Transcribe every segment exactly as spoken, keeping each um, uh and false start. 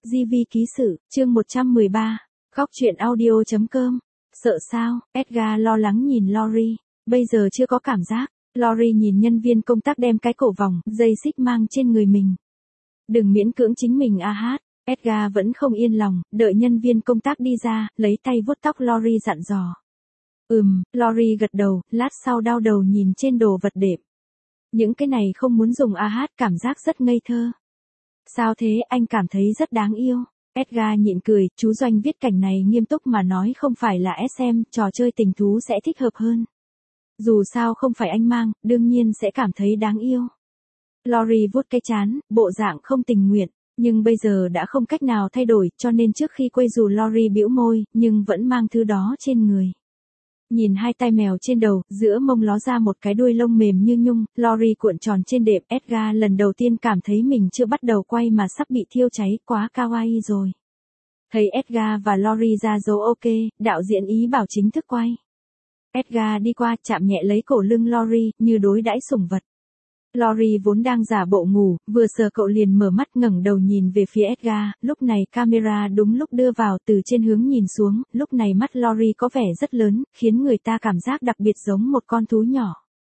gi vê ký sự, chương một trăm mười ba, góc truyện audio chấm com. Sợ sao? Edgar lo lắng nhìn Lori. Bây giờ chưa có cảm giác. Lori nhìn nhân viên công tác đem cái cổ vòng, dây xích mang trên người mình. Đừng miễn cưỡng chính mình a hát. Edgar vẫn không yên lòng, đợi nhân viên công tác đi ra, lấy tay vuốt tóc Lori dặn dò. Ừm, Lori gật đầu, lát sau đau đầu nhìn trên đồ vật đệm. Những cái này không muốn dùng a hát, cảm giác rất ngây thơ. Sao thế, anh cảm thấy rất đáng yêu. Edgar nhịn cười, chú Doanh viết cảnh này nghiêm túc mà nói không phải là ét em, trò chơi tình thú sẽ thích hợp hơn. Dù sao không phải anh mang, đương nhiên sẽ cảm thấy đáng yêu. Lori vuốt cái trán, bộ dạng không tình nguyện, nhưng bây giờ đã không cách nào thay đổi, cho nên trước khi quay dù Lori bĩu môi, nhưng vẫn mang thứ đó trên người. Nhìn hai tai mèo trên đầu, giữa mông ló ra một cái đuôi lông mềm như nhung, Lori cuộn tròn trên đệm. Edgar lần đầu tiên cảm thấy mình chưa bắt đầu quay mà sắp bị thiêu cháy, quá kawaii rồi. Thấy Edgar và Lori ra dấu ok, đạo diễn ý bảo chính thức quay. Edgar đi qua, chạm nhẹ lấy cổ lưng Lori, như đối đãi sủng vật. Lori vốn đang giả bộ ngủ, vừa sờ cậu liền mở mắt ngẩng đầu nhìn về phía Edgar, lúc này camera đúng lúc đưa vào từ trên hướng nhìn xuống, lúc này mắt Lori có vẻ rất lớn, khiến người ta cảm giác đặc biệt giống một con thú nhỏ.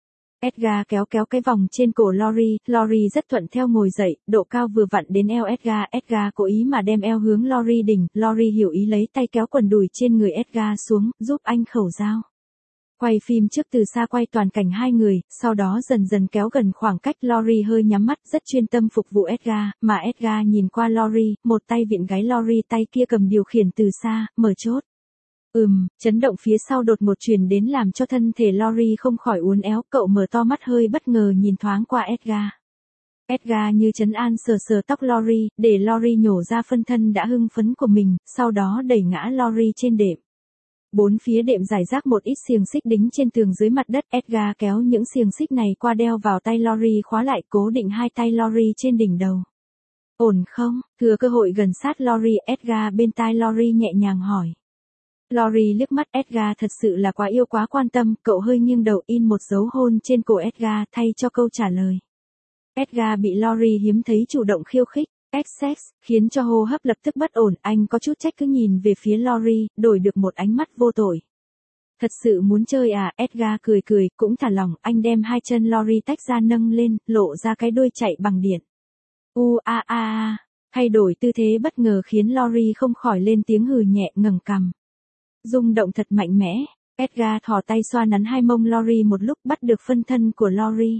Edgar kéo kéo cái vòng trên cổ Lori, Lori rất thuận theo ngồi dậy, độ cao vừa vặn đến eo Edgar, Edgar cố ý mà đem eo hướng Lori đỉnh, Lori hiểu ý lấy tay kéo quần đùi trên người Edgar xuống, giúp anh khẩu dao. Quay phim trước từ xa quay toàn cảnh hai người, sau đó dần dần kéo gần khoảng cách. Lori hơi nhắm mắt, rất chuyên tâm phục vụ Edgar, mà Edgar nhìn qua Lori, một tay vịn gáy Lori, tay kia cầm điều khiển từ xa, mở chốt. Ừm, chấn động phía sau đột ngột truyền đến làm cho thân thể Lori không khỏi uốn éo, cậu mở to mắt hơi bất ngờ nhìn thoáng qua Edgar. Edgar như trấn an sờ sờ tóc Lori, để Lori nhổ ra phân thân đã hưng phấn của mình, sau đó đẩy ngã Lori trên đệm. Bốn phía đệm giải rác một ít xiềng xích đính trên tường dưới mặt đất. Edgar kéo những xiềng xích này qua đeo vào tay Lori, khóa lại, cố định hai tay Lori trên đỉnh đầu. Ổn không? Thừa cơ hội gần sát Lori, Edgar bên tai Lori nhẹ nhàng hỏi. Lori liếc mắt Edgar, thật sự là quá yêu quá quan tâm, cậu hơi nghiêng đầu in một dấu hôn trên cổ Edgar thay cho câu trả lời. Edgar bị Lori hiếm thấy chủ động khiêu khích. Sex, khiến cho hô hấp lập tức bất ổn, anh có chút trách cứ nhìn về phía Lori, đổi được một ánh mắt vô tội. Thật sự muốn chơi à? Edgar cười cười, cũng thả lỏng, anh đem hai chân Lori tách ra nâng lên, lộ ra cái đuôi chạy bằng điện. U a a a, thay đổi tư thế bất ngờ khiến Lori không khỏi lên tiếng hừ nhẹ, ngẩng cằm. Rung động thật mạnh mẽ, Edgar thò tay xoa nắn hai mông Lori một lúc, bắt được phân thân của Lori.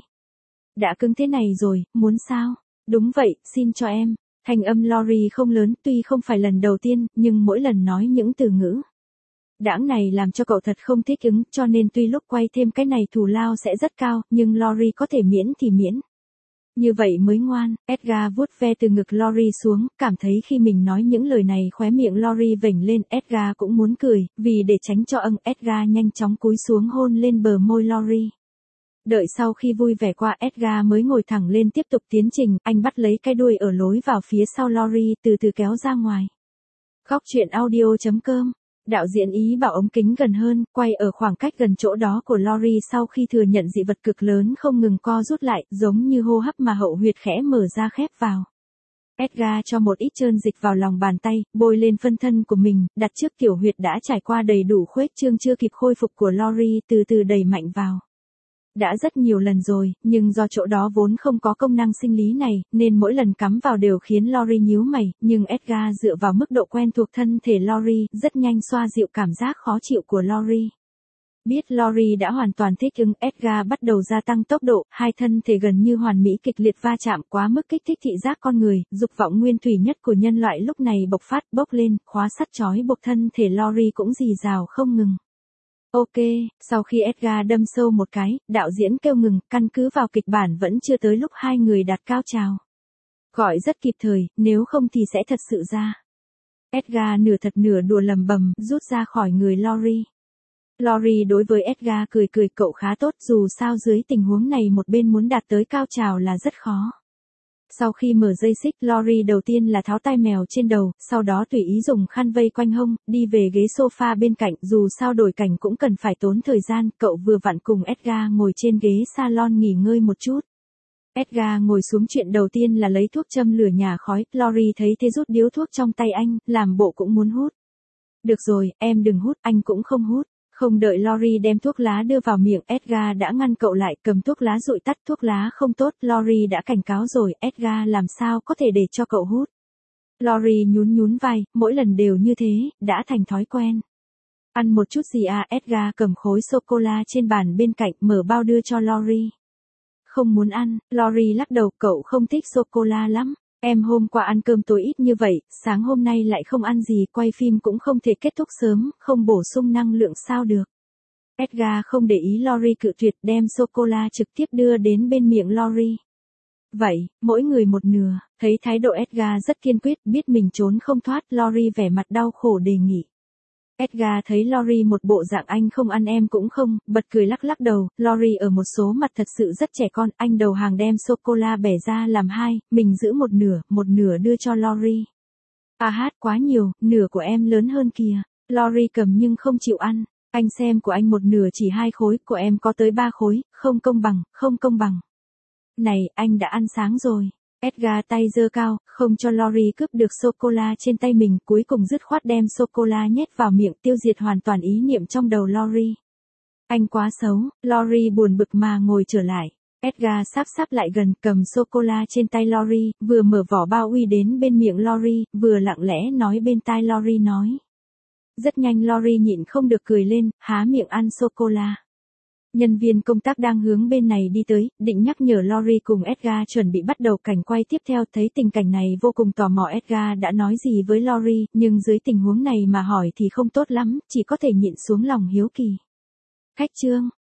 Đã cứng thế này rồi, muốn sao? Đúng vậy, xin cho em. Thanh âm Lori không lớn, tuy không phải lần đầu tiên, nhưng mỗi lần nói những từ ngữ đãng này làm cho cậu thật không thích ứng, cho nên tuy lúc quay thêm cái này thù lao sẽ rất cao, nhưng Lori có thể miễn thì miễn. Như vậy mới ngoan. Edgar vuốt ve từ ngực Lori xuống, cảm thấy khi mình nói những lời này khóe miệng Lori vểnh lên, Edgar cũng muốn cười, vì để tránh cho âng, Edgar nhanh chóng cúi xuống hôn lên bờ môi Lori. Đợi sau khi vui vẻ qua, Edgar mới ngồi thẳng lên tiếp tục tiến trình, anh bắt lấy cái đuôi ở lối vào phía sau Lori, từ từ kéo ra ngoài. Góc truyện audio chấm com. Đạo diễn ý bảo ống kính gần hơn, quay ở khoảng cách gần chỗ đó của Lori, sau khi thừa nhận dị vật cực lớn không ngừng co rút lại, giống như hô hấp mà hậu huyệt khẽ mở ra khép vào. Edgar cho một ít trơn dịch vào lòng bàn tay, bôi lên phân thân của mình, đặt trước tiểu huyệt đã trải qua đầy đủ khuếch trương chưa kịp khôi phục của Lori, từ từ đẩy mạnh vào. Đã rất nhiều lần rồi, nhưng do chỗ đó vốn không có công năng sinh lý này, nên mỗi lần cắm vào đều khiến Lori nhíu mày, nhưng Edgar dựa vào mức độ quen thuộc thân thể Lori, rất nhanh xoa dịu cảm giác khó chịu của Lori. Biết Lori đã hoàn toàn thích ứng, Edgar bắt đầu gia tăng tốc độ, hai thân thể gần như hoàn mỹ kịch liệt va chạm, quá mức kích thích thị giác con người, dục vọng nguyên thủy nhất của nhân loại lúc này bộc phát, bốc lên, khóa sắt trói buộc thân thể Lori cũng rì rào không ngừng. Ok, sau khi Edgar đâm sâu một cái, đạo diễn kêu ngừng, căn cứ vào kịch bản vẫn chưa tới lúc hai người đạt cao trào. Gọi rất kịp thời, nếu không thì sẽ thật sự ra. Edgar nửa thật nửa đùa lầm bầm, rút ra khỏi người Lori. Lori đối với Edgar cười cười, cậu khá tốt, dù sao dưới tình huống này một bên muốn đạt tới cao trào là rất khó. Sau khi mở dây xích, Lori đầu tiên là tháo tai mèo trên đầu, sau đó tùy ý dùng khăn vây quanh hông, đi về ghế sofa bên cạnh, dù sao đổi cảnh cũng cần phải tốn thời gian, cậu vừa vặn cùng Edgar ngồi trên ghế salon nghỉ ngơi một chút. Edgar ngồi xuống chuyện đầu tiên là lấy thuốc châm lửa nhà khói, Lori thấy thế rút điếu thuốc trong tay anh, làm bộ cũng muốn hút. Được rồi, em đừng hút, anh cũng không hút. Không đợi Lori đem thuốc lá đưa vào miệng, Edgar đã ngăn cậu lại, cầm thuốc lá dụi tắt. Thuốc lá không tốt, Lori đã cảnh cáo rồi, Edgar làm sao có thể để cho cậu hút. Lori nhún nhún vai, mỗi lần đều như thế, đã thành thói quen. Ăn một chút gì à? Edgar cầm khối sô-cô-la trên bàn bên cạnh, mở bao đưa cho Lori. Không muốn ăn, Lori lắc đầu, cậu không thích sô-cô-la lắm. Em hôm qua ăn cơm tối ít như vậy, sáng hôm nay lại không ăn gì, quay phim cũng không thể kết thúc sớm, không bổ sung năng lượng sao được. Edgar không để ý Lori cự tuyệt, đem sô-cô-la trực tiếp đưa đến bên miệng Lori. Vậy, mỗi người một nửa, thấy thái độ Edgar rất kiên quyết, biết mình trốn không thoát, Lori vẻ mặt đau khổ đề nghị. Edgar thấy Lori một bộ dạng anh không ăn em cũng không, bật cười lắc lắc đầu. Lori ở một số mặt thật sự rất trẻ con, anh đầu hàng đem sô-cô-la bẻ ra làm hai, mình giữ một nửa, một nửa đưa cho Lori. À hát quá nhiều, nửa của em lớn hơn kìa. Lori cầm nhưng không chịu ăn, anh xem của anh một nửa chỉ hai khối, của em có tới ba khối, không công bằng, không công bằng. Này, anh đã ăn sáng rồi. Edgar tay giơ cao, không cho Lori cướp được sô-cô-la trên tay mình, cuối cùng dứt khoát đem sô-cô-la nhét vào miệng, tiêu diệt hoàn toàn ý niệm trong đầu Lori. Anh quá xấu, Lori buồn bực mà ngồi trở lại. Edgar sáp sáp lại gần, cầm sô-cô-la trên tay Lori, vừa mở vỏ bao uy đến bên miệng Lori, vừa lặng lẽ nói bên tai Lori nói. Rất nhanh Lori nhịn không được cười lên, há miệng ăn sô-cô-la. Nhân viên công tác đang hướng bên này đi tới, định nhắc nhở Lori cùng Edgar chuẩn bị bắt đầu cảnh quay tiếp theo. Thấy tình cảnh này vô cùng tò mò, Edgar đã nói gì với Lori, nhưng dưới tình huống này mà hỏi thì không tốt lắm, chỉ có thể nhịn xuống lòng hiếu kỳ. Khách trương,